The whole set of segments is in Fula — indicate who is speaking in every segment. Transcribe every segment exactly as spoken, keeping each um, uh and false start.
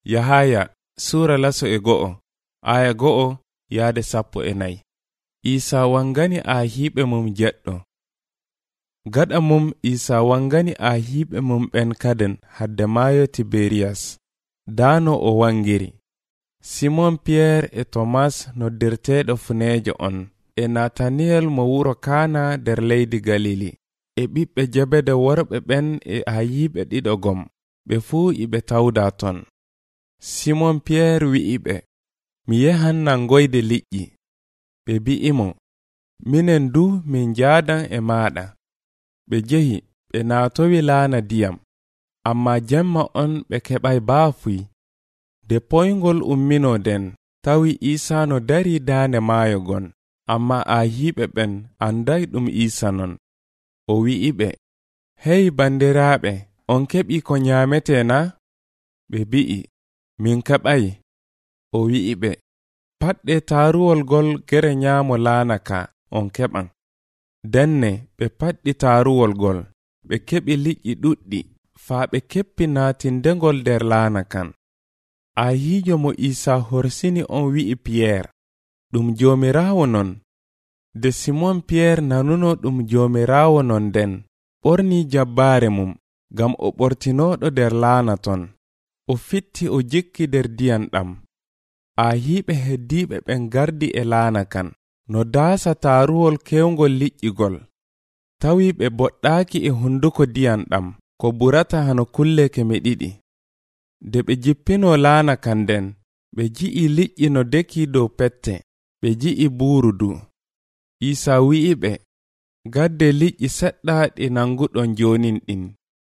Speaker 1: Yahaya sura laso e go'o aya go'o yaade sappo e nayi. Isa wangani a hiɓe mum jeɗɗo. Gaɗa mum Isa wangani a hiɓe mum ɓen kaden hadde maayo Tiberiyas. Dano o wangiri Simon Pierre e Thomas noddirteɗo funeejo on, e Nataniyel mo wuro Kana der leydi Galili, e ɓiɓɓe Jebede worɓe ɓen e a hiɓe ɗiɗo gom, ɓe fuu iɓe tawda ton. Simon Pierre wi'iɓe, mi yehan nangoyde liƴƴi. Ɓe bi'imo, minen du min jaadan e maɗa. Ɓe jehi, ɓe naatowi laana diyam, amma jemma on ɓe keɓay baafuy. De poyngol ummino den, tawi Isa no dari daane maayo gon, amma a hiɓe ɓen anday ɗum Isa non. O wi'iɓe, hey bandiraaɓe, on keɓi ko nyaamete na? Ɓe bi'i, min keɓay. O wi'iɓe, paɗɗe taaruwol gol gere nyaamo laana ka on keɓan. Denne ɓe paɗɗi taaruwol gol, ɓe keɓi liƴƴi ɗuɗɗi, faa ɓe keppi naatindengol der laana kan. A hiijo mo Isa horsini on wi'i Pierre, ɗum Joomiraawo non. De Simon Pierre nanuno ɗum Joomiraawo non den, ɓorni jabbaare mum, gam o ɓortinoɗo der laana ton. O fitti o jikki der diyam ɗam. A hiɓe heddiɓe ɓen gardi e laana kan, no daasa taaruwol kewngol liƴƴigol. Tawi ɓe boɗɗaaki e hunduko diyam ɗam, ko burata hano kulleke me ɗiɗi. De ɓe jippino laana kan den, ɓe ji'i liƴƴi no deki dow pette, ɓe ji'i buuru du. Isa wi'iɓe, gadde liƴƴi seɗɗa ɗi nanguɗon jonin ɗin.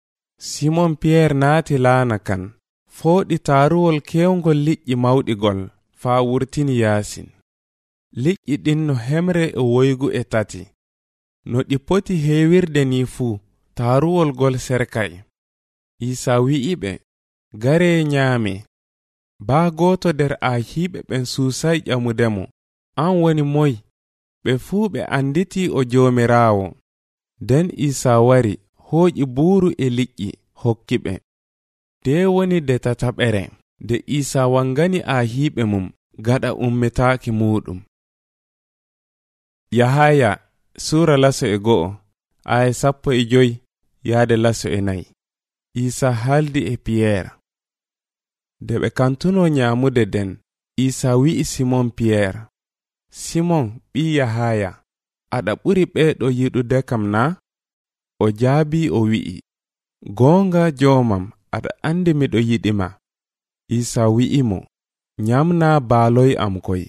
Speaker 1: Simon Pierre naati laana kan, fooɗi taaruwol kewngol liƴƴi mawɗigol, faa wurtini yaasin. Liƴƴi ɗin no hemre e woygu e tati. No ɗi poti heewirde ni fuu, taaruwol gol serkay. Isa wi'iɓe, gare nyaame. Baa gooto der a hiɓe ɓen suusay ƴamudemo, an woni moy? Ɓe fuu ɓe anditi o Joomiraawo. Den Isa wari, hooƴi buuru e liƴƴi, hokki ɓe. De woni de tataɓere, de Isa wangani a hiɓe mum, gaɗa ummitaaki muɗum. Yahaya sura laso e go'o aya sappo e joyi yaade laso e nayi. Isa haldi e Pierre. De ɓe kantuno nyaamude den, Isa wi'i Simon Pierre, Simon ɓi Yahaya, aɗa ɓuri ɓeeɗo yiɗude kam na? O jaabi o wi'i, goonga joomam, aɗa andi miɗo yiɗima. Isa wi'imo, nyamna baaloy am koy.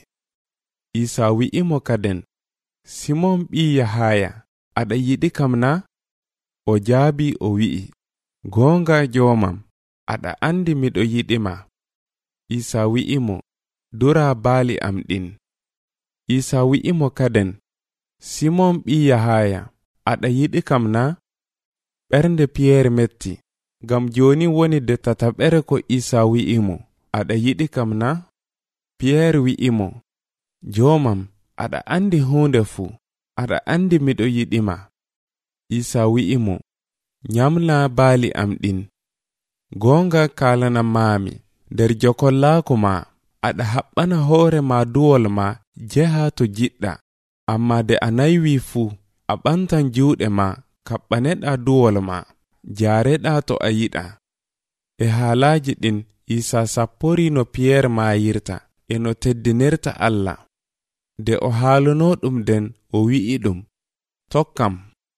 Speaker 1: Isa wi'imo kaden, Simon ɓi Yahaya, aɗa yiɗi kam na? O jaabi o wi'i, goonga joomam, aɗa andi miɗo yiɗima. Isa wi'imo, dura baali am ɗin. Isa wi'imo kaden, Simon ɓi Yahaya, aɗa yiɗi kam na? Ɓernde Pierre metti, gam joni woni de tataɓere ko Isa wi'imo, aɗa yiɗi kam na? Pierre wi'imo, joomam, aɗa andi hunde fuu, aɗa andi miɗo yiɗima. Isa wi'imo, nyamna baali am ɗin. Goonga kalana maami, der jokollaaku ma, aɗa haɓɓana hoore ma duwol ma jeha to jiɗɗa, amma de a naywi fuu, a ɓantan juuɗe ma, kaɓɓaneɗa duwol ma, jaareɗa to a yiɗa. E haalaaji ɗin, Isa sappori no Pierre maayirta, e no teddinirta Allah. De o haaluno ɗum den, o wi'i ɗum, tokkam.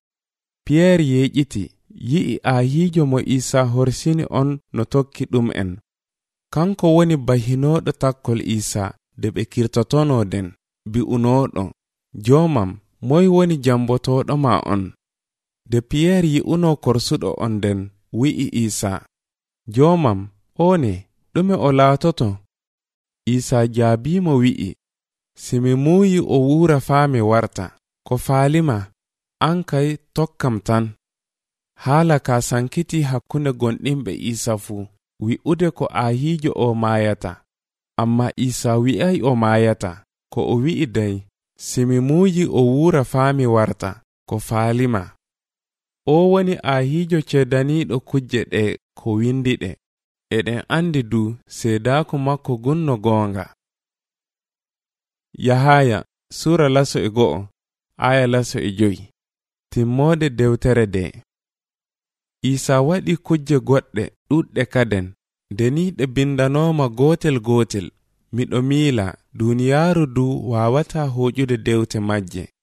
Speaker 1: Pierre yeeƴiti, yi'i a hiijo mo Isa horsini on no tokki ɗum en. Kanko woni bahinoɗo takkol Isa, de ɓe kirtotono den, bi'unoɗo, joomam, moy woni jambotoɗo ma on? De Pierre yi'uno korsuɗo on den, wi'i Isa, joomam, one, ɗume o laatoto? Isa jaabimo wi'i, simi muuyi o wuura faami warta, ko faalima, an kay tokkam tan. Haala ka sankiti hakkunde gonɗinɓe Isa fuu, wi'ude ko a hiijo o maayata. Amma Isa wi'ay o maayata, ko o wi'i dey, simi muuyi o wuura faami warta, ko faalima. O woni a hiijo ceedaniiɗo kujje ɗe ko windi ɗe. eɗen andi du seedaku makko gunno goonga. Yahaya sura laso e go'o aya laso e joyi. Timmode dewtere de. Isa waɗi kujje goɗɗe ɗuɗɗe kaden, deni ɗe bindanoma gotel gotel. Miɗo miila duniyaaru du wawata hoƴude dewte majje.